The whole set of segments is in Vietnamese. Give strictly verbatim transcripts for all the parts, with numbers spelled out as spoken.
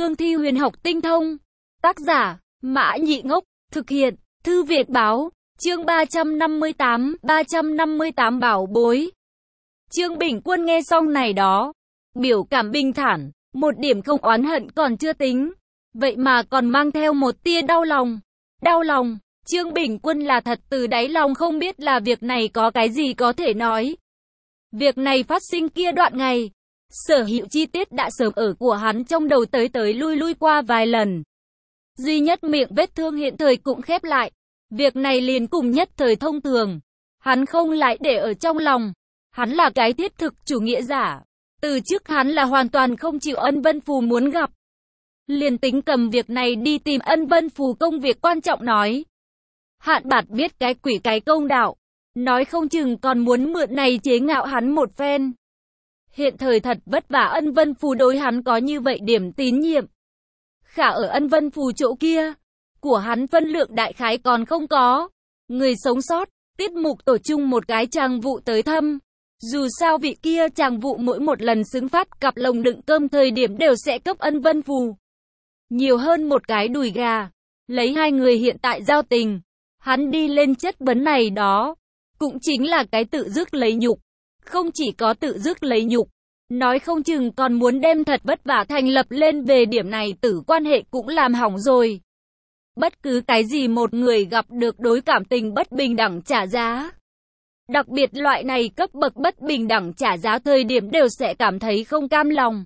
cương thi huyền học tinh thông. Tác giả, Mã Nhị Ngốc, thực hiện, Thư Việt Báo, chương ba trăm năm mươi tám, ba trăm năm mươi tám bảo bối. Trương Bình Quân nghe xong này đó, biểu cảm bình thản, một điểm không oán hận còn chưa tính, vậy mà còn mang theo một tia đau lòng. Đau lòng, Trương Bình Quân là thật từ đáy lòng không biết là việc này có cái gì có thể nói. Việc này phát sinh kia đoạn ngày, sở hữu chi tiết đã sớm ở của hắn trong đầu tới tới lui lui qua vài lần. Duy nhất miệng vết thương hiện thời cũng khép lại. Việc này liền cùng nhất thời thông thường. Hắn không lại để ở trong lòng. Hắn là cái thiết thực chủ nghĩa giả. Từ trước hắn là hoàn toàn không chịu Ân Vân Phù muốn gặp. Liền tính cầm việc này đi tìm Ân Vân Phù công việc quan trọng nói. Hạn Bạt biết cái quỷ cái công đạo. Nói không chừng còn muốn mượn này chế ngạo hắn một phen. Hiện thời thật vất vả Ân Vân Phù đối hắn có như vậy điểm tín nhiệm. Khả ở Ân Vân Phù chỗ kia, của hắn phân lượng đại khái còn không có. Người sống sót, tiết mục tổ chung một cái chàng vụ tới thăm. Dù sao vị kia chàng vụ mỗi một lần xứng phát cặp lồng đựng cơm thời điểm đều sẽ cấp Ân Vân Phù nhiều hơn một cái đùi gà. Lấy hai người hiện tại giao tình, hắn đi lên chất vấn này đó, cũng chính là cái tự dứt lấy nhục. Không chỉ có tự dứt lấy nhục, nói không chừng còn muốn đem thật vất vả thành lập lên về điểm này tử quan hệ cũng làm hỏng rồi. Bất cứ cái gì một người gặp được đối cảm tình bất bình đẳng trả giá. Đặc biệt loại này cấp bậc bất bình đẳng trả giá thời điểm đều sẽ cảm thấy không cam lòng.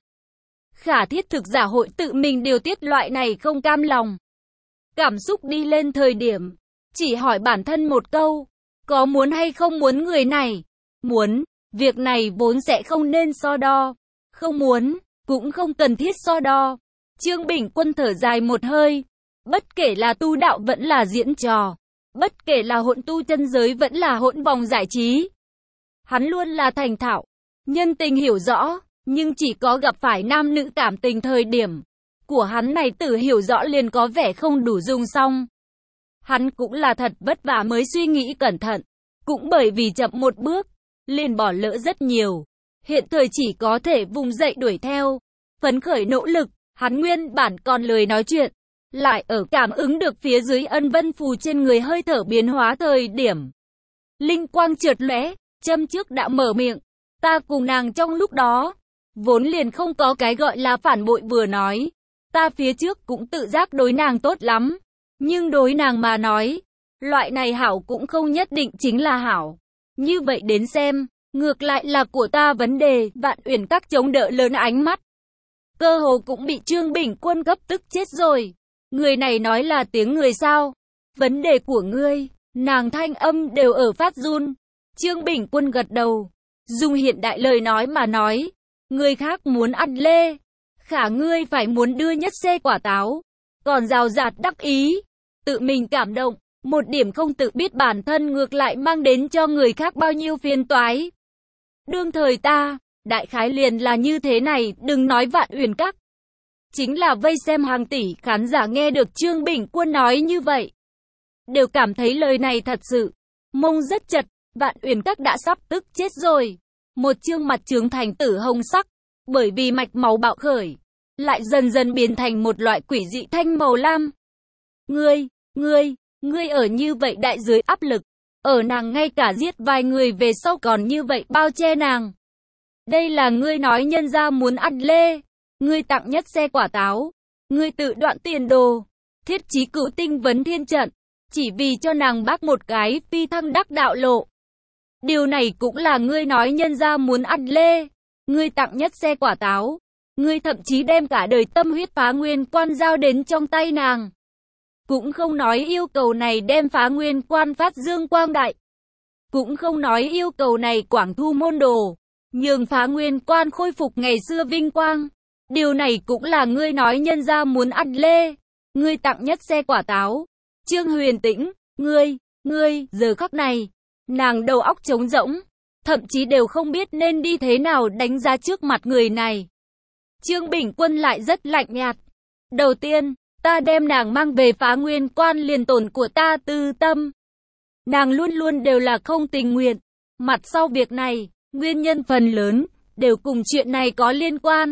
Khả thiết thực giả hội tự mình điều tiết loại này không cam lòng. Cảm xúc đi lên thời điểm, chỉ hỏi bản thân một câu, có muốn hay không muốn người này? Muốn, việc này vốn sẽ không nên so đo. Không muốn, cũng không cần thiết so đo. Trương Bình Quân thở dài một hơi. Bất kể là tu đạo vẫn là diễn trò, bất kể là hỗn tu chân giới vẫn là hỗn vòng giải trí, hắn luôn là thành thạo, nhân tình hiểu rõ, nhưng chỉ có gặp phải nam nữ cảm tình thời điểm của hắn này tử hiểu rõ liền có vẻ không đủ dùng xong. Hắn cũng là thật vất vả mới suy nghĩ cẩn thận, cũng bởi vì chậm một bước, liền bỏ lỡ rất nhiều. Hiện thời chỉ có thể vùng dậy đuổi theo, phấn khởi nỗ lực, hắn nguyên bản còn lười nói chuyện. Lại ở cảm ứng được phía dưới Ân Vân Phù trên người hơi thở biến hóa thời điểm. Linh quang chợt lóe, châm trước đã mở miệng. Ta cùng nàng trong lúc đó, vốn liền không có cái gọi là phản bội vừa nói. Ta phía trước cũng tự giác đối nàng tốt lắm. Nhưng đối nàng mà nói, loại này hảo cũng không nhất định chính là hảo. Như vậy đến xem, ngược lại là của ta vấn đề. Vạn Uyển Các chống đỡ lớn ánh mắt. Cơ hồ cũng bị Trương Bình Quân gấp tức chết rồi. Người này nói là tiếng người sao? Vấn đề của ngươi, nàng thanh âm đều ở phát run. Trương Bình Quân gật đầu, dùng hiện đại lời nói mà nói. Người khác muốn ăn lê, khả ngươi phải muốn đưa nhất xe quả táo. Còn rào rạt đắc ý, tự mình cảm động, một điểm không tự biết bản thân ngược lại mang đến cho người khác bao nhiêu phiền toái. Đương thời ta, đại khái liền là như thế này, đừng nói Vạn Uyển Các. Chính là vây xem hàng tỷ khán giả nghe được Trương Bình Quân nói như vậy, đều cảm thấy lời này thật sự, mông rất chật. Vạn Uyển Các đã sắp tức chết rồi. Một trương mặt trướng thành tử hồng sắc, bởi vì mạch máu bạo khởi, lại dần dần biến thành một loại quỷ dị thanh màu lam. Ngươi, ngươi, ngươi ở như vậy đại dưới áp lực, ở nàng ngay cả giết vài người về sau còn như vậy bao che nàng. Đây là ngươi nói nhân gia muốn ăn lê. Ngươi tặng nhất xe quả táo, ngươi tự đoạn tiền đồ, thiết chí cửu tinh vấn thiên trận, chỉ vì cho nàng bác một cái phi thăng đắc đạo lộ. Điều này cũng là ngươi nói nhân gia muốn ăn lê. Ngươi tặng nhất xe quả táo, ngươi thậm chí đem cả đời tâm huyết Phá Nguyên Quan giao đến trong tay nàng. Cũng không nói yêu cầu này đem Phá Nguyên Quan phát dương quang đại. Cũng không nói yêu cầu này quảng thu môn đồ, nhường Phá Nguyên Quan khôi phục ngày xưa vinh quang. Điều này cũng là ngươi nói nhân gia muốn ăn lê. Ngươi tặng nhất xe quả táo. Trương Huyền Tĩnh, ngươi, ngươi, giờ khắc này, nàng đầu óc trống rỗng, thậm chí đều không biết nên đi thế nào đánh giá trước mặt người này. Trương Bình Quân lại rất lạnh nhạt. Đầu tiên, ta đem nàng mang về Phá Nguyên Quan liền tổn của ta tư tâm. Nàng luôn luôn đều là không tình nguyện. Mặt sau việc này, nguyên nhân phần lớn, đều cùng chuyện này có liên quan.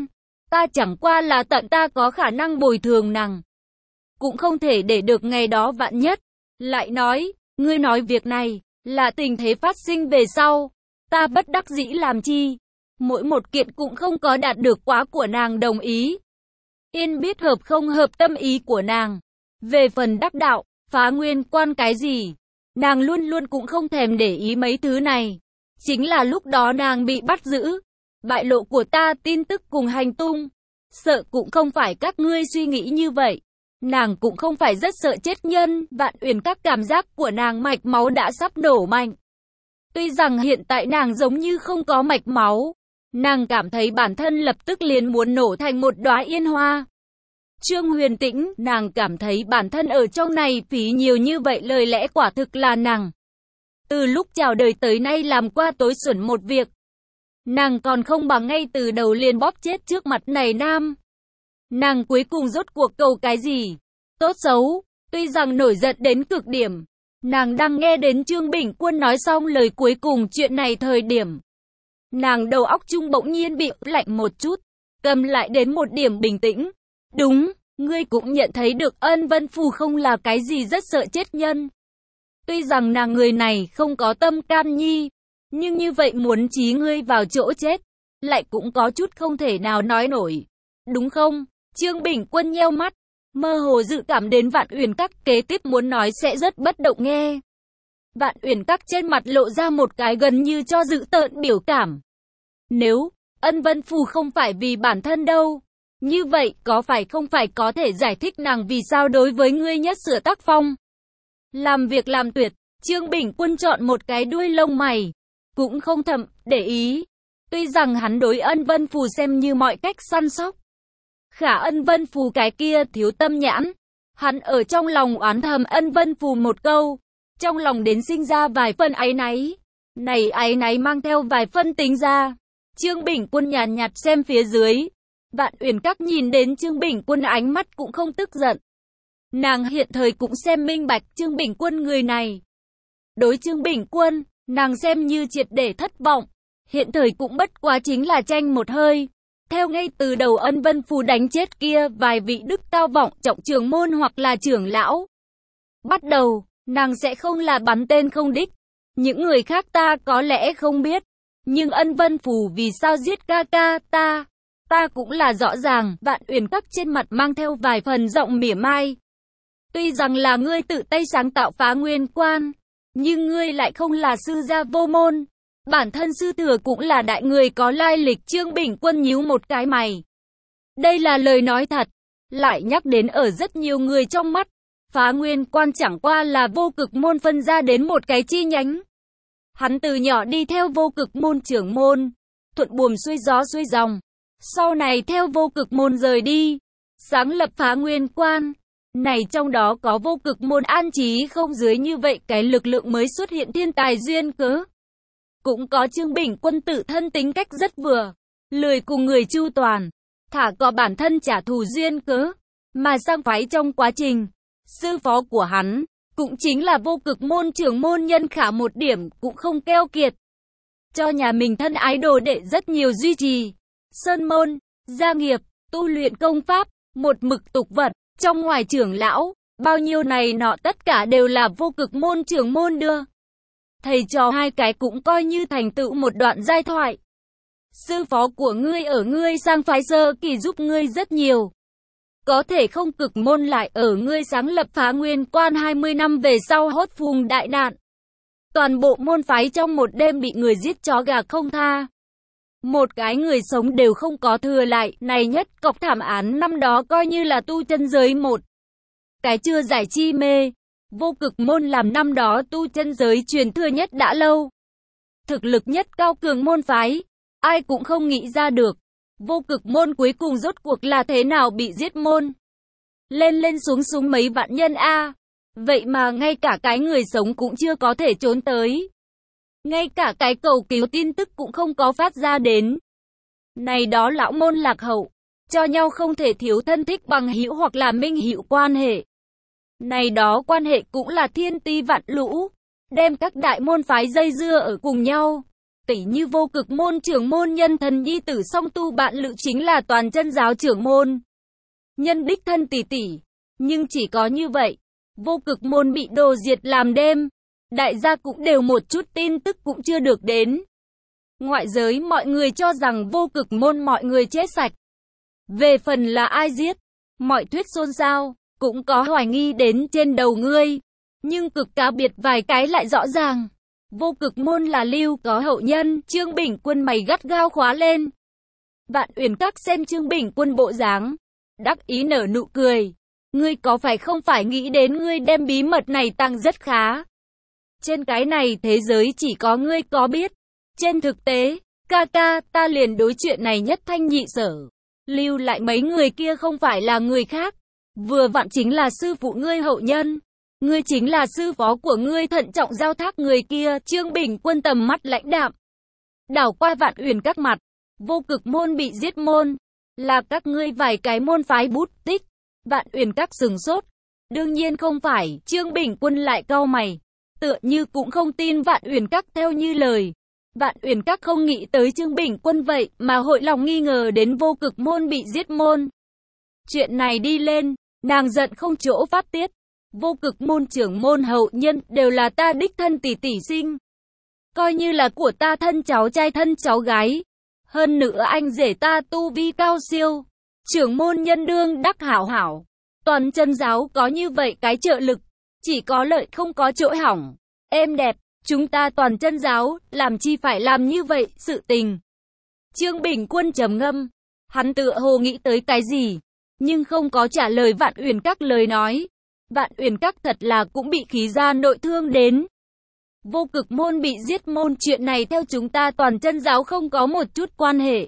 Ta chẳng qua là tận ta có khả năng bồi thường nàng. Cũng không thể để được ngày đó vạn nhất. Lại nói, ngươi nói việc này, là tình thế phát sinh về sau. Ta bất đắc dĩ làm chi. Mỗi một kiện cũng không có đạt được quá của nàng đồng ý. Yên biết hợp không hợp tâm ý của nàng. Về phần đắc đạo, phá nguyên quan cái gì, nàng luôn luôn cũng không thèm để ý mấy thứ này. Chính là lúc đó nàng bị bắt giữ, bại lộ của ta tin tức cùng hành tung. Sợ cũng không phải các ngươi suy nghĩ như vậy. Nàng cũng không phải rất sợ chết nhân, Vạn Uyển các cảm giác của nàng mạch máu đã sắp nổ mạnh. Tuy rằng hiện tại nàng giống như không có mạch máu, nàng cảm thấy bản thân lập tức liền muốn nổ thành một đóa yên hoa. Trương Huyền Tĩnh, nàng cảm thấy bản thân ở trong này phí nhiều như vậy lời lẽ quả thực là nàng. Từ lúc chào đời tới nay làm qua tối xuẩn một việc. Nàng còn không bằng ngay từ đầu liền bóp chết trước mặt này nam. Nàng cuối cùng rốt cuộc cầu cái gì? Tốt xấu, tuy rằng nổi giận đến cực điểm. Nàng đang nghe đến Trương Bình Quân nói xong lời cuối cùng chuyện này thời điểm. Nàng đầu óc chung bỗng nhiên bị lạnh một chút, cầm lại đến một điểm bình tĩnh. Đúng, ngươi cũng nhận thấy được Ân Vân Phù không là cái gì rất sợ chết nhân. Tuy rằng nàng người này không có tâm can nhi, nhưng như vậy muốn trí ngươi vào chỗ chết, lại cũng có chút không thể nào nói nổi. Đúng không? Trương Bình Quân nheo mắt, mơ hồ dự cảm đến Vạn Uyển các kế tiếp muốn nói sẽ rất bất động nghe. Vạn Uyển các trên mặt lộ ra một cái gần như cho dự tợn biểu cảm. Nếu Ân Vân Phù không phải vì bản thân đâu, như vậy có phải không phải có thể giải thích nàng vì sao đối với ngươi nhất sửa tác phong. Làm việc làm tuyệt, Trương Bình Quân chọn một cái đuôi lông mày, cũng không thầm để ý. Tuy rằng hắn đối Ân Vân Phù xem như mọi cách săn sóc. Khả Ân Vân Phù cái kia thiếu tâm nhãn. Hắn ở trong lòng oán thầm Ân Vân Phù một câu. Trong lòng đến sinh ra vài phân áy náy. Này áy náy mang theo vài phân tính ra. Trương Bình Quân nhàn nhạt xem phía dưới. Vạn Uyển các nhìn đến Trương Bình Quân ánh mắt cũng không tức giận. Nàng hiện thời cũng xem minh bạch Trương Bình Quân người này. Đối Trương Bình Quân, nàng xem như triệt để thất vọng. Hiện thời cũng bất quá chính là tranh một hơi. Theo ngay từ đầu Ân Vân Phù đánh chết kia vài vị đức cao vọng trọng trưởng môn hoặc là trưởng lão. Bắt đầu, nàng sẽ không là bắn tên không đích. Những người khác ta có lẽ không biết. Nhưng Ân Vân Phù vì sao giết ca ca ta? Ta cũng là rõ ràng. Vạn Uyển các trên mặt mang theo vài phần giọng mỉa mai. Tuy rằng là ngươi tự tay sáng tạo phá nguyên quan, nhưng ngươi lại không là sư gia vô môn. Bản thân sư thừa cũng là đại người có lai lịch. Trương Bình Quân nhíu một cái mày. Đây là lời nói thật. Lại nhắc đến ở rất nhiều người trong mắt. Phá nguyên quan chẳng qua là vô cực môn phân ra đến một cái chi nhánh. Hắn từ nhỏ đi theo vô cực môn trưởng môn. Thuận buồm xuôi gió xuôi dòng. Sau này theo vô cực môn rời đi. Sáng lập phá nguyên quan. Này trong đó có vô cực môn an trí không dưới như vậy cái lực lượng mới xuất hiện thiên tài duyên cớ. Cũng có Trương Bình Quân tự thân tính cách rất vừa, lười cùng người chu toàn, thả có bản thân trả thù duyên cớ, mà sang phái trong quá trình. Sư phó của hắn, cũng chính là vô cực môn trưởng môn Nhân Khả một điểm cũng không keo kiệt. Cho nhà mình thân ái đồ đệ rất nhiều duy trì, sơn môn, gia nghiệp, tu luyện công pháp, một mực tục vật, trong ngoài trưởng lão, bao nhiêu này nọ tất cả đều là vô cực môn trưởng môn đưa. Thầy trò hai cái cũng coi như thành tựu một đoạn giai thoại. Sư phó của ngươi ở ngươi sang phái sơ kỳ giúp ngươi rất nhiều. Có thể không cực môn lại ở ngươi sáng lập phá nguyên quan hai mươi năm về sau hốt phùng đại nạn. Toàn bộ môn phái trong một đêm bị người giết chó gà không tha. Một cái người sống đều không có thừa lại. Này nhất cọc thảm án năm đó coi như là tu chân giới một cái chưa giải chi mê. Vô cực môn làm năm đó tu chân giới truyền thừa nhất đã lâu. Thực lực nhất cao cường môn phái. Ai cũng không nghĩ ra được. Vô cực môn cuối cùng rốt cuộc là thế nào bị giết môn. Lên lên xuống xuống mấy vạn nhân a. Vậy mà ngay cả cái người sống cũng chưa có thể trốn tới. Ngay cả cái cầu cứu tin tức cũng không có phát ra đến. Này đó lão môn lạc hậu. Cho nhau không thể thiếu thân thích bằng hữu hoặc là minh hữu quan hệ. Này đó quan hệ cũng là thiên ti vạn lũ, đem các đại môn phái dây dưa ở cùng nhau. Tỷ như vô cực môn trưởng môn nhân thần nhi tử song tu bạn lữ chính là toàn chân giáo trưởng môn nhân đích thân tỷ tỷ. Nhưng chỉ có như vậy, vô cực môn bị đồ diệt làm đêm. Đại gia cũng đều một chút tin tức cũng chưa được đến. Ngoại giới mọi người cho rằng vô cực môn mọi người chết sạch. Về phần là ai giết, mọi thuyết xôn xao, cũng có hoài nghi đến trên đầu ngươi. Nhưng cực cá biệt vài cái lại rõ ràng. Vô cực môn là Lưu có hậu nhân, Trương Bình Quân mày gắt gao khóa lên. Vạn Uyển Các xem Trương Bình Quân bộ dáng, đắc ý nở nụ cười. Ngươi có phải không phải nghĩ đến ngươi đem bí mật này tăng rất khá. Trên cái này thế giới chỉ có ngươi có biết. Trên thực tế, ca ca, ta liền đối chuyện này nhất thanh nhị sở. Lưu lại mấy người kia không phải là người khác. Vừa vặn chính là sư phụ ngươi hậu nhân. Ngươi chính là sư phó của ngươi thận trọng giao thác người kia. Trương Bình Quân tầm mắt lãnh đạm, đảo qua Vạn Uyển Các mặt. Vô cực môn bị giết môn, là các ngươi vài cái môn phái bút tích. Vạn Uyển Các sừng sốt. Đương nhiên không phải. Trương Bình Quân lại cau mày, tựa như cũng không tin Vạn Uyển Các theo như lời. Vạn Uyển Các không nghĩ tới Trương Bình Quân vậy mà hội lòng nghi ngờ đến vô cực môn bị giết môn. Chuyện này đi lên, nàng giận không chỗ phát tiết. Vô cực môn trưởng môn hậu nhân đều là ta đích thân tỷ tỷ sinh. Coi như là của ta thân cháu trai thân cháu gái. Hơn nữa anh rể ta tu vi cao siêu. Trưởng môn nhân đương đắc hảo hảo. Toàn chân giáo có như vậy cái trợ lực. Chỉ có lợi không có chỗ hỏng. Êm đẹp, chúng ta toàn chân giáo, làm chi phải làm như vậy, sự tình. Trương Bình Quân trầm ngâm. Hắn tựa hồ nghĩ tới cái gì, nhưng không có trả lời Vạn Uyển Các lời nói. Vạn Uyển Các thật là cũng bị khí ra nội thương đến. Vô cực môn bị giết môn chuyện này theo chúng ta toàn chân giáo không có một chút quan hệ.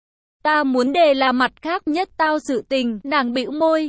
Ta muốn đề là mặt khác nhất tao sự tình, nàng bĩu môi.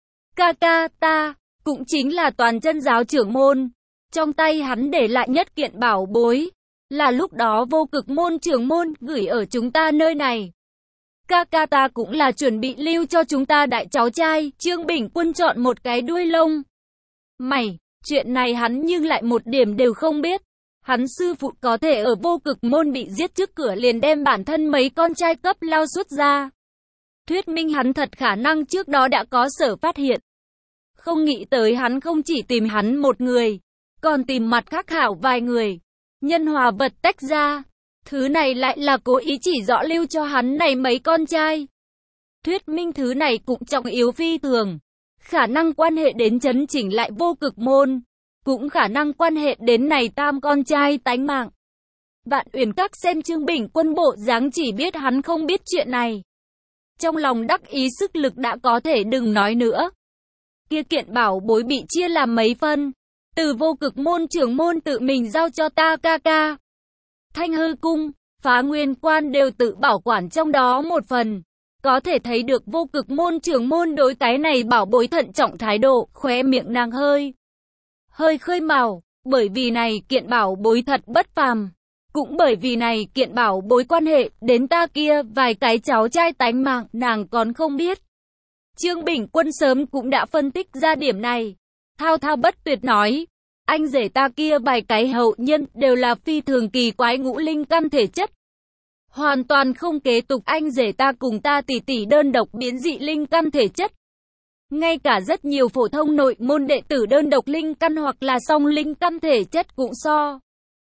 Ca ca, ta, cũng chính là toàn chân giáo trưởng môn. Trong tay hắn để lại nhất kiện bảo bối, là lúc đó vô cực môn trưởng môn gửi ở chúng ta nơi này. Ca ca ta cũng là chuẩn bị lưu cho chúng ta đại cháu trai. Trương Bình Quân chọn một cái đuôi lông mày, chuyện này hắn nhưng lại một điểm đều không biết. Hắn sư phụ có thể ở vô cực môn bị giết trước cửa liền đem bản thân mấy con trai cấp lao xuất ra. Thuyết minh hắn thật khả năng trước đó đã có sở phát hiện. Không nghĩ tới hắn không chỉ tìm hắn một người, còn tìm mặt khác hảo vài người. Nhân hòa vật tách ra. Thứ này lại là cố ý chỉ rõ lưu cho hắn này mấy con trai. Thuyết minh thứ này cũng trọng yếu phi thường. Khả năng quan hệ đến chấn chỉnh lại vô cực môn. Cũng khả năng quan hệ đến này tam con trai tánh mạng. Vạn Uyển Các xem Trương Bình Quân bộ dáng chỉ biết hắn không biết chuyện này. Trong lòng đắc ý sức lực đã có thể đừng nói nữa. Kia kiện bảo bối bị chia làm mấy phân. Từ vô cực môn trưởng môn tự mình giao cho ta ca ca. Thanh Hư Cung, Phá Nguyên Quan đều tự bảo quản trong đó một phần. Có thể thấy được vô cực môn trưởng môn đối cái này bảo bối thận trọng thái độ, khóe miệng nàng hơi. Hơi khơi màu, bởi vì này kiện bảo bối thật bất phàm. Cũng bởi vì này kiện bảo bối quan hệ đến ta kia vài cái cháu trai tánh mạng nàng còn không biết. Trương Bình Quân sớm cũng đã phân tích ra điểm này. Thao thao bất tuyệt nói. Anh rể ta kia vài cái hậu nhân đều là phi thường kỳ quái ngũ linh căn thể chất. Hoàn toàn không kế tục anh rể ta cùng ta tỷ tỷ đơn độc biến dị linh căn thể chất. Ngay cả rất nhiều phổ thông nội môn đệ tử đơn độc linh căn hoặc là song linh căn thể chất cũng so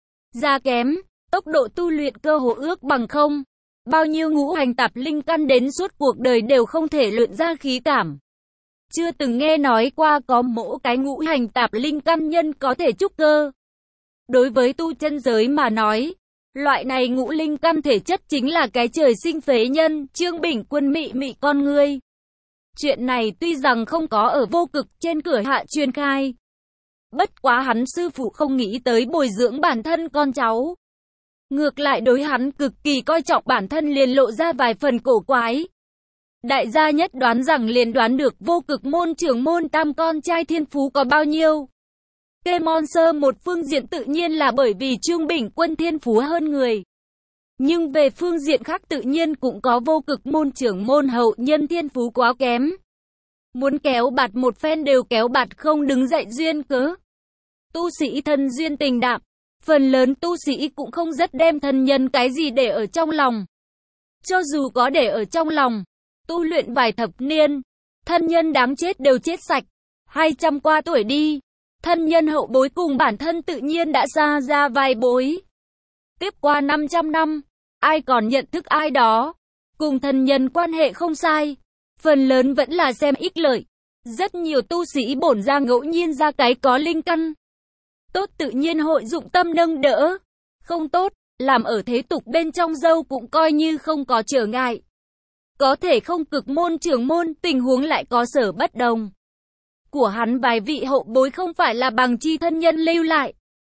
ra kém, tốc độ tu luyện cơ hồ ước bằng không. Bao nhiêu ngũ hành tạp linh căn đến suốt cuộc đời đều không thể luyện ra khí cảm. Chưa từng nghe nói qua có mỗi cái ngũ hành tạp linh căn nhân có thể trúc cơ. Đối với tu chân giới mà nói, loại này ngũ linh căn thể chất chính là cái trời sinh phế nhân. Trương Bình Quân mị mị con ngươi. Chuyện này tuy rằng không có ở vô cực trên cửa hạ truyền khai. Bất quá hắn sư phụ không nghĩ tới bồi dưỡng bản thân con cháu. Ngược lại đối hắn cực kỳ coi trọng bản thân liền lộ ra vài phần cổ quái. Đại gia nhất đoán rằng liền đoán được vô cực môn trưởng môn tam con trai thiên phú có bao nhiêu. Kê Mon Sơ một phương diện tự nhiên là bởi vì Trương Bình Quân thiên phú hơn người. Nhưng về phương diện khác tự nhiên cũng có vô cực môn trưởng môn hậu nhân thiên phú quá kém. Muốn kéo bạt một phen đều kéo bạt không đứng dậy duyên cớ. Tu sĩ thân duyên tình đạm, Phần lớn tu sĩ cũng không rất đem thân nhân cái gì để ở trong lòng. Cho dù có để ở trong lòng, tu luyện vài thập niên, thân nhân đáng chết đều chết sạch. Hai trăm qua tuổi đi, thân nhân hậu bối cùng bản thân tự nhiên đã xa ra vài bối. Tiếp qua năm trăm năm, ai còn nhận thức ai đó, cùng thân nhân quan hệ không sai, phần lớn vẫn là xem ích lợi. Rất nhiều tu sĩ bổn ra ngẫu nhiên ra cái có linh căn. Tốt tự nhiên hội dụng tâm nâng đỡ, không tốt, làm ở thế tục bên trong dâu cũng coi như không có trở ngại. Có thể không cực môn trưởng môn, tình huống lại có sở bất đồng. Của hắn vài vị hậu bối không phải là bằng chi thân nhân lưu lại,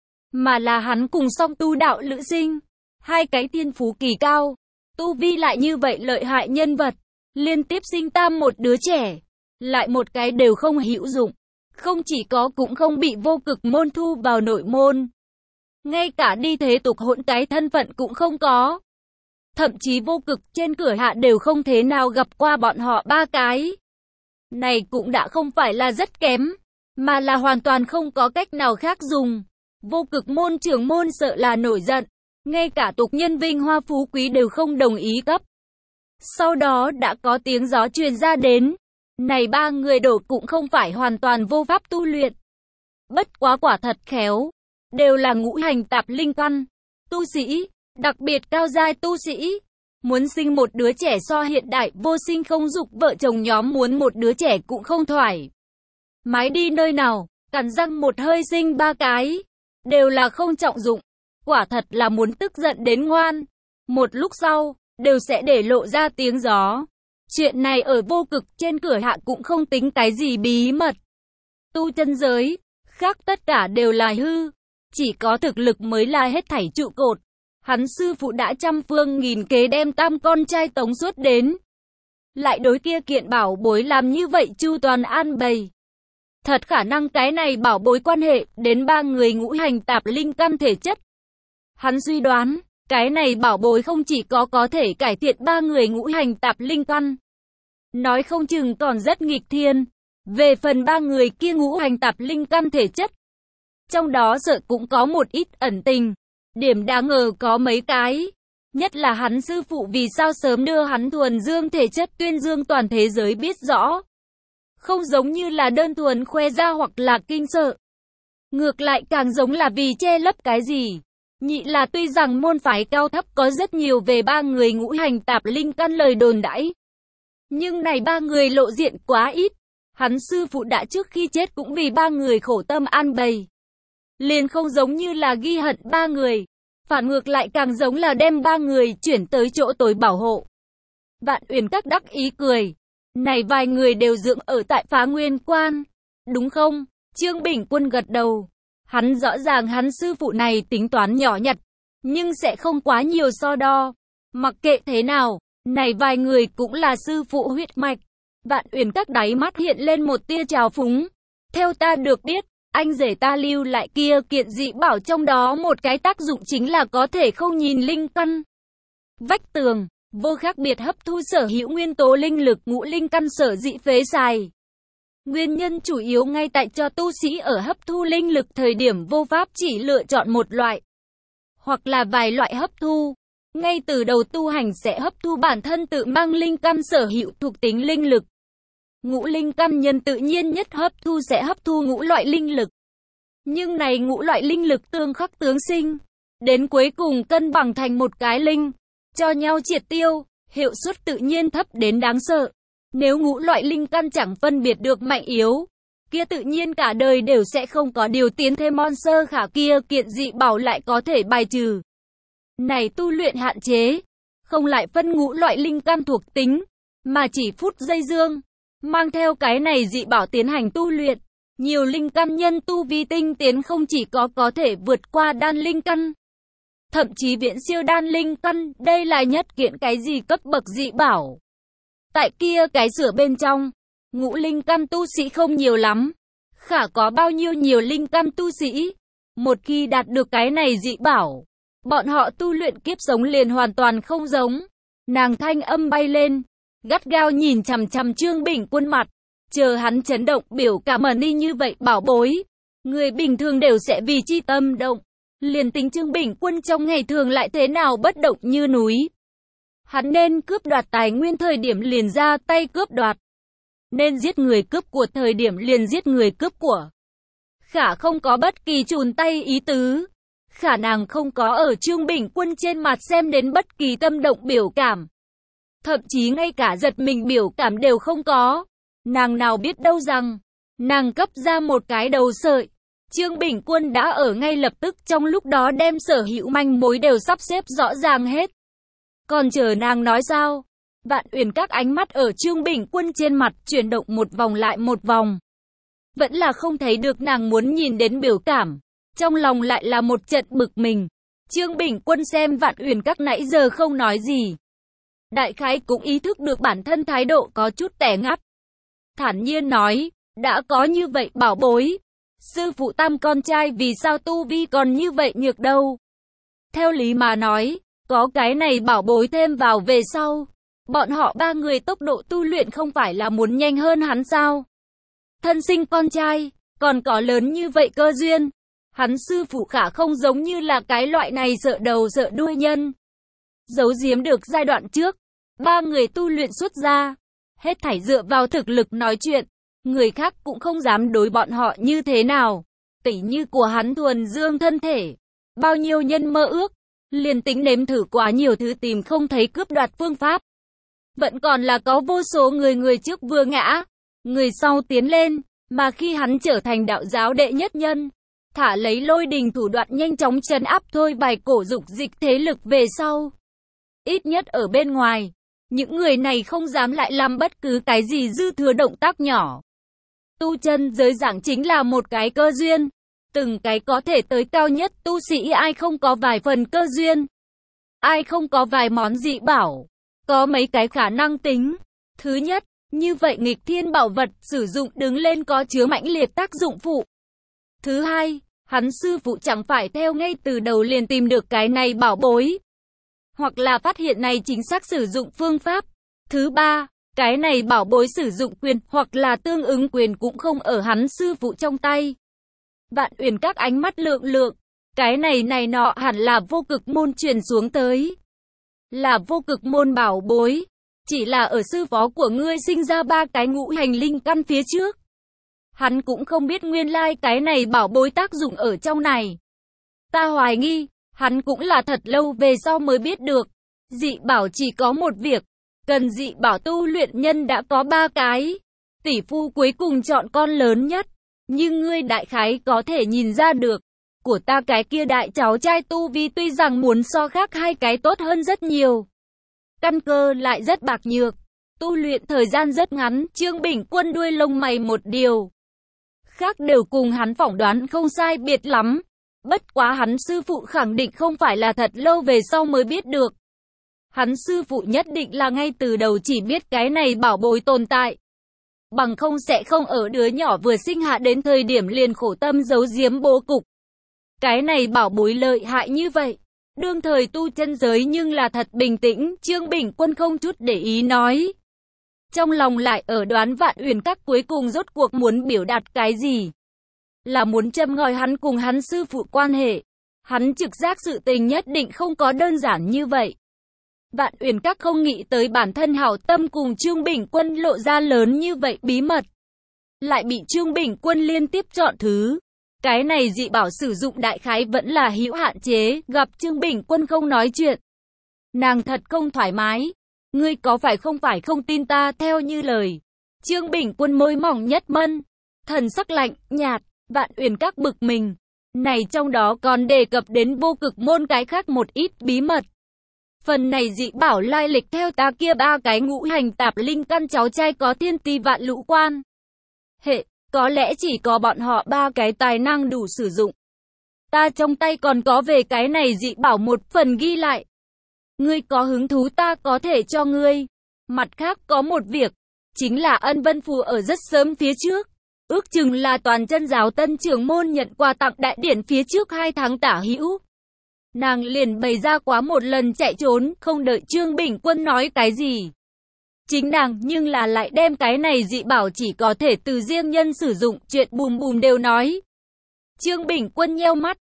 mà là hắn cùng song tu đạo lữ sinh, hai cái tiên phú kỳ cao, tu vi lại như vậy lợi hại nhân vật, liên tiếp sinh tam một đứa trẻ, lại một cái đều không hữu dụng, không chỉ có cũng không bị vô cực môn thu vào nội môn, ngay cả đi thế tục hỗn cái thân phận cũng không có. Thậm chí vô cực trên cửa hạ đều không thế nào gặp qua bọn họ ba cái. Này cũng đã không phải là rất kém, mà là hoàn toàn không có cách nào khác dùng. Vô cực môn trưởng môn sợ là nổi giận, ngay cả tục nhân vinh hoa phú quý đều không đồng ý cấp. Sau đó đã có tiếng gió truyền ra đến, này ba người đổ cũng không phải hoàn toàn vô pháp tu luyện. Bất quá quả thật khéo, đều là ngũ hành tạp linh căn, tu sĩ, đặc biệt cao giai tu sĩ. Muốn sinh một đứa trẻ so hiện đại vô sinh không dục, vợ chồng nhóm muốn một đứa trẻ cũng không thoải mái đi nơi nào, cắn răng một hơi sinh ba cái, đều là không trọng dụng. Quả thật là muốn tức giận đến ngoan. Một lúc sau, đều sẽ để lộ ra tiếng gió. Chuyện này ở vô cực trên cửa hạ cũng không tính cái gì bí mật. Tu chân giới, khác tất cả đều là hư. Chỉ có thực lực mới là hết thảy trụ cột. Hắn sư phụ đã trăm phương nghìn kế đem tam con trai tống suốt đến. Lại đối kia kiện bảo bối làm như vậy chu toàn an bày. Thật khả năng cái này bảo bối quan hệ đến ba người ngũ hành tạp linh căn thể chất. Hắn suy đoán, cái này bảo bối không chỉ có có thể cải thiện ba người ngũ hành tạp linh căn. Nói không chừng còn rất nghịch thiên. Về phần ba người kia ngũ hành tạp linh căn thể chất, trong đó sợ cũng có một ít ẩn tình. Điểm đáng ngờ có mấy cái. Nhất là hắn sư phụ vì sao sớm đưa hắn thuần dương thể chất tuyên dương toàn thế giới biết rõ. Không giống như là đơn thuần khoe ra hoặc là kinh sợ. Ngược lại càng giống là vì che lấp cái gì. Nhị là tuy rằng môn phái cao thấp có rất nhiều về ba người ngũ hành tạp linh căn lời đồn đãi, nhưng này ba người lộ diện quá ít. Hắn sư phụ đã trước khi chết cũng vì ba người khổ tâm an bày. Liền không giống như là ghi hận ba người, phản ngược lại càng giống là đem ba người chuyển tới chỗ tối bảo hộ. Vạn Uyển Các đắc ý cười, này vài người đều dưỡng ở tại Phá Nguyên Quan, đúng không? Trương Bình Quân gật đầu, hắn rõ ràng hắn sư phụ này tính toán nhỏ nhặt, nhưng sẽ không quá nhiều so đo. Mặc kệ thế nào, này vài người cũng là sư phụ huyết mạch. Vạn Uyển Các đáy mắt hiện lên một tia trào phúng. Theo ta được biết, anh rể ta lưu lại kia kiện dị bảo trong đó một cái tác dụng chính là có thể không nhìn linh căn. Vách tường, vô khác biệt hấp thu sở hữu nguyên tố linh lực ngũ linh căn sở dị phế xài. Nguyên nhân chủ yếu ngay tại cho tu sĩ ở hấp thu linh lực thời điểm vô pháp chỉ lựa chọn một loại, hoặc là vài loại hấp thu. Ngay từ đầu tu hành sẽ hấp thu bản thân tự mang linh căn sở hữu thuộc tính linh lực. Ngũ linh căn nhân tự nhiên nhất hấp thu sẽ hấp thu ngũ loại linh lực. Nhưng này ngũ loại linh lực tương khắc tương sinh, đến cuối cùng cân bằng thành một cái linh, cho nhau triệt tiêu, hiệu suất tự nhiên thấp đến đáng sợ. Nếu ngũ loại linh căn chẳng phân biệt được mạnh yếu, kia tự nhiên cả đời đều sẽ không có điều tiến thêm monster khả kia kiện dị bảo lại có thể bài trừ. Này tu luyện hạn chế, không lại phân ngũ loại linh căn thuộc tính, mà chỉ phút giây dương. Mang theo cái này dị bảo tiến hành tu luyện, nhiều linh căn nhân tu vi tinh tiến không chỉ có có thể vượt qua đan linh căn, thậm chí viễn siêu đan linh căn, đây là nhất kiện cái gì cấp bậc dị bảo. Tại kia cái sửa bên trong, ngũ linh căn tu sĩ không nhiều lắm, khả có bao nhiêu nhiều linh căn tu sĩ. Một khi đạt được cái này dị bảo, bọn họ tu luyện kiếp sống liền hoàn toàn không giống. Nàng thanh âm bay lên, gắt gao nhìn chằm chằm Trương Bình Quân mặt, chờ hắn chấn động biểu cảm ẩn đi như vậy bảo bối. Người bình thường đều sẽ vì chi tâm động. Liền tính Trương Bình Quân trong ngày thường lại thế nào bất động như núi. Hắn nên cướp đoạt tài nguyên thời điểm liền ra tay cướp đoạt. Nên giết người cướp của thời điểm liền giết người cướp của. Khả không có bất kỳ chùn tay ý tứ. Khả nàng không có ở Trương Bình Quân trên mặt xem đến bất kỳ tâm động biểu cảm. Thậm chí ngay cả giật mình biểu cảm đều không có. Nàng nào biết đâu rằng, nàng cấp ra một cái đầu sợi. Trương Bình Quân đã ở ngay lập tức trong lúc đó đem sở hữu manh mối đều sắp xếp rõ ràng hết. Còn chờ nàng nói sao? Vạn Uyển các ánh mắt ở Trương Bình Quân trên mặt chuyển động một vòng lại một vòng. Vẫn là không thấy được nàng muốn nhìn đến biểu cảm. Trong lòng lại là một trận bực mình. Trương Bình Quân xem Vạn Uyển các nãy giờ không nói gì. Đại khái cũng ý thức được bản thân thái độ có chút tẻ ngắt. Thản nhiên nói, đã có như vậy bảo bối. Sư phụ tam con trai vì sao tu vi còn như vậy nhược đâu. Theo lý mà nói, có cái này bảo bối thêm vào về sau. Bọn họ ba người tốc độ tu luyện không phải là muốn nhanh hơn hắn sao? Thân sinh con trai, còn có lớn như vậy cơ duyên. Hắn sư phụ khả không giống như là cái loại này sợ đầu sợ đuôi nhân. Giấu giếm được giai đoạn trước, ba người tu luyện xuất ra. Hết thảy dựa vào thực lực nói chuyện, người khác cũng không dám đối bọn họ như thế nào. Tỉ như của hắn thuần dương thân thể. Bao nhiêu nhân mơ ước, liền tính nếm thử quá nhiều thứ tìm không thấy cướp đoạt phương pháp. Vẫn còn là có vô số người người trước vừa ngã, người sau tiến lên, mà khi hắn trở thành đạo giáo đệ nhất nhân, thả lấy lôi đình thủ đoạn nhanh chóng trấn áp thôi bài cổ dục dịch thế lực về sau. Ít nhất ở bên ngoài, những người này không dám lại làm bất cứ cái gì dư thừa động tác nhỏ. Tu chân giới giảng chính là một cái cơ duyên, từng cái có thể tới cao nhất tu sĩ ai không có vài phần cơ duyên, ai không có vài món dị bảo. Có mấy cái khả năng tính. Thứ nhất, như vậy nghịch thiên bảo vật sử dụng đứng lên có chứa mãnh liệt tác dụng phụ. Thứ hai, hắn sư phụ chẳng phải theo ngay từ đầu liền tìm được cái này bảo bối. Hoặc là phát hiện này chính xác sử dụng phương pháp. Thứ ba, cái này bảo bối sử dụng quyền hoặc là tương ứng quyền cũng không ở hắn sư phụ trong tay. Vạn Uyển các ánh mắt lượng lượng. Cái này này nọ hẳn là vô cực môn truyền xuống tới. Là vô cực môn bảo bối. Chỉ là ở sư phó của ngươi sinh ra ba cái ngũ hành linh căn phía trước. Hắn cũng không biết nguyên lai cái này bảo bối tác dụng ở trong này. Ta hoài nghi, hắn cũng là thật lâu về sau mới biết được. Dị bảo chỉ có một việc. Cần dị bảo tu luyện nhân đã có ba cái. Tỷ phu cuối cùng chọn con lớn nhất. Nhưng ngươi đại khái có thể nhìn ra được. Của ta cái kia đại cháu trai tu vi tuy rằng muốn so khác hai cái tốt hơn rất nhiều. Căn cơ lại rất bạc nhược. Tu luyện thời gian rất ngắn. Trương Bình Quân đuôi lông mày một điều. Khác đều cùng hắn phỏng đoán không sai biệt lắm. Bất quá hắn sư phụ khẳng định không phải là thật lâu về sau mới biết được. Hắn sư phụ nhất định là ngay từ đầu chỉ biết cái này bảo bối tồn tại. Bằng không sẽ không ở đứa nhỏ vừa sinh hạ đến thời điểm liền khổ tâm giấu giếm bố cục. Cái này bảo bối lợi hại như vậy. Đương thời tu chân giới nhưng là thật bình tĩnh, Trương Bình Quân không chút để ý nói. Trong lòng lại ở đoán Vạn Uyển các cuối cùng rốt cuộc muốn biểu đạt cái gì. Là muốn châm ngòi hắn cùng hắn sư phụ quan hệ. Hắn trực giác sự tình nhất định không có đơn giản như vậy. Vạn Uyển các không nghĩ tới bản thân hảo tâm cùng Trương Bình Quân lộ ra lớn như vậy bí mật. Lại bị Trương Bình Quân liên tiếp chọn thứ. Cái này dị bảo sử dụng đại khái vẫn là hữu hạn chế, gặp Trương Bình Quân không nói chuyện. Nàng thật không thoải mái. Ngươi có phải không phải không tin ta theo như lời. Trương Bình Quân môi mỏng nhất mân. Thần sắc lạnh, nhạt, Vạn Uyển các bực mình. Này trong đó còn đề cập đến vô cực môn cái khác một ít bí mật. Phần này dị bảo lai lịch theo ta kia ba cái ngũ hành tạp linh căn cháu trai có thiên ti vạn lũ quan. Hệ, có lẽ chỉ có bọn họ ba cái tài năng đủ sử dụng. Ta trong tay còn có về cái này dị bảo một phần ghi lại. Ngươi có hứng thú ta có thể cho ngươi. Mặt khác có một việc, chính là Ân Vân Phù ở rất sớm phía trước. Ước chừng là toàn chân giáo tân trưởng môn nhận quà tặng đại điển phía trước hai tháng tả hữu. Nàng liền bày ra quá một lần chạy trốn, không đợi Trương Bình Quân nói cái gì. Chính nàng nhưng là lại đem cái này dị bảo chỉ có thể từ riêng nhân sử dụng, chuyện bùm bùm đều nói. Trương Bình Quân nheo mắt,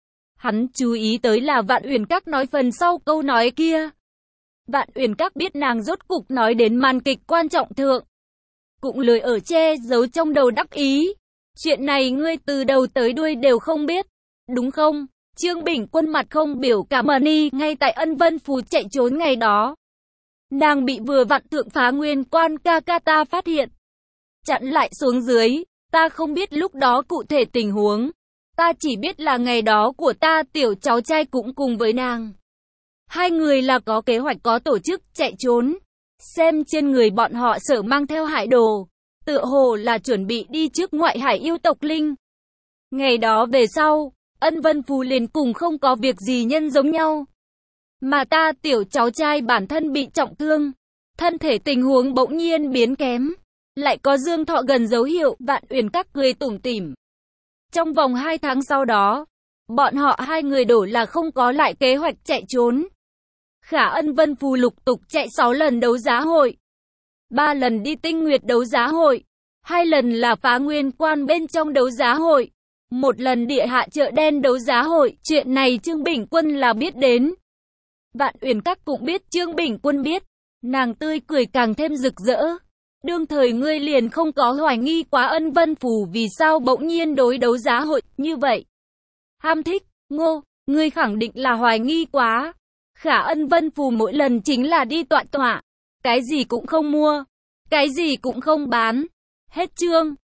Hắn chú ý tới là Vạn Uyển Các nói phần sau câu nói kia. Vạn Uyển Các biết nàng rốt cục nói đến màn kịch quan trọng thượng. Cũng lười ở che giấu trong đầu đắc ý. Chuyện này ngươi từ đầu tới đuôi đều không biết, đúng không? Trương Bình Quân mặt không biểu cảm mờ ni ngay tại Ân Vân Phù chạy trốn ngày đó. Nàng bị vừa vặn thượng phá nguyên quan ca ca ta phát hiện. Chặn lại xuống dưới, ta không biết lúc đó cụ thể tình huống. Ta chỉ biết là ngày đó của ta tiểu cháu trai cũng cùng với nàng. Hai người là có kế hoạch có tổ chức chạy trốn. Xem trên người bọn họ sở mang theo hải đồ. Tựa hồ là chuẩn bị đi trước ngoại hải yêu tộc Linh. Ngày đó về sau, Ân Vân Phù liền cùng không có việc gì nhân giống nhau. Mà ta tiểu cháu trai bản thân bị trọng thương. Thân thể tình huống bỗng nhiên biến kém. Lại có dương thọ gần dấu hiệu. Vạn Uyển Các cười tủm tỉm. Trong vòng hai tháng sau đó, bọn họ hai người đổ là không có lại kế hoạch chạy trốn. Khả Ân Vân Phù lục tục chạy sáu lần đấu giá hội. ba lần đi Tinh Nguyệt đấu giá hội. hai lần là phá nguyên quan bên trong đấu giá hội. một lần địa hạ chợ đen đấu giá hội. Chuyện này Trương Bình Quân là biết đến. Vạn Uyển Các cũng biết Trương Bình Quân biết. Nàng tươi cười càng thêm rực rỡ. Đương thời ngươi liền không có hoài nghi quá Ân Vân Phù vì sao bỗng nhiên đối đấu giá hội như vậy. Ham thích, ngô, ngươi khẳng định là hoài nghi quá. Khả Ân Vân Phù mỗi lần chính là đi tọa tọa. Cái gì cũng không mua. Cái gì cũng không bán. Hết chương.